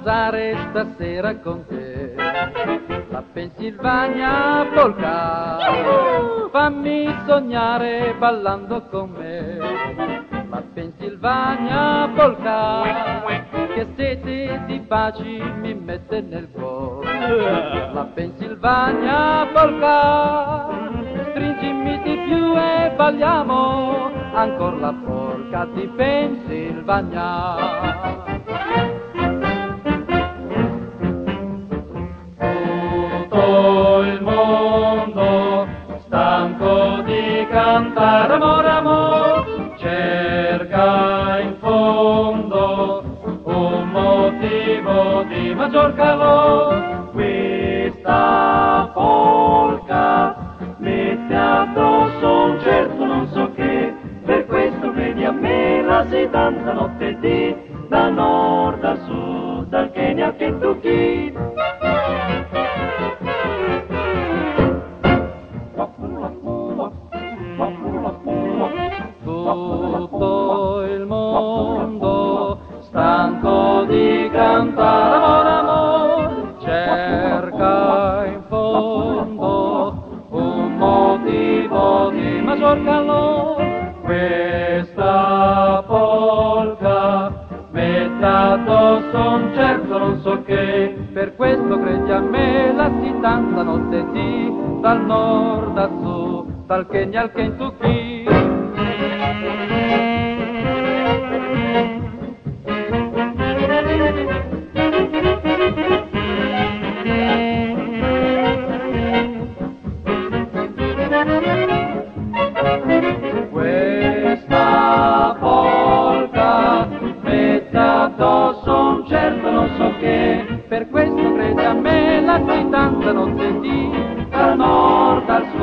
danzare stasera con te. La Pennsylvania polka, fammi sognare ballando con me. La Pennsylvania polka, che sete di baci mi mette nel cuore. La Pennsylvania polka, stringimi di più e balliamo ancora la polka di Pennsylvania. Tutto il mondo stanco di cantare amore, amore, cerca in fondo un motivo di maggior calore. Questa polka mette addosso un certo non so che, per questo vedi a me la si danza notte e dì, da nord a sud, dal Kenya al Kentucky. Tutto il mondo stanco di cantare amore, amore, cerca in fondo un motivo di maggior calore. Questa polka mette addosso un certo non so che, per questo credi a me la si danza notte e dì, dal nord a sud, dal Kenya al Kentucky. Questa polka mette addosso un certo non so che, per questo credi a me la si danza notte e dì, dal nord al sud.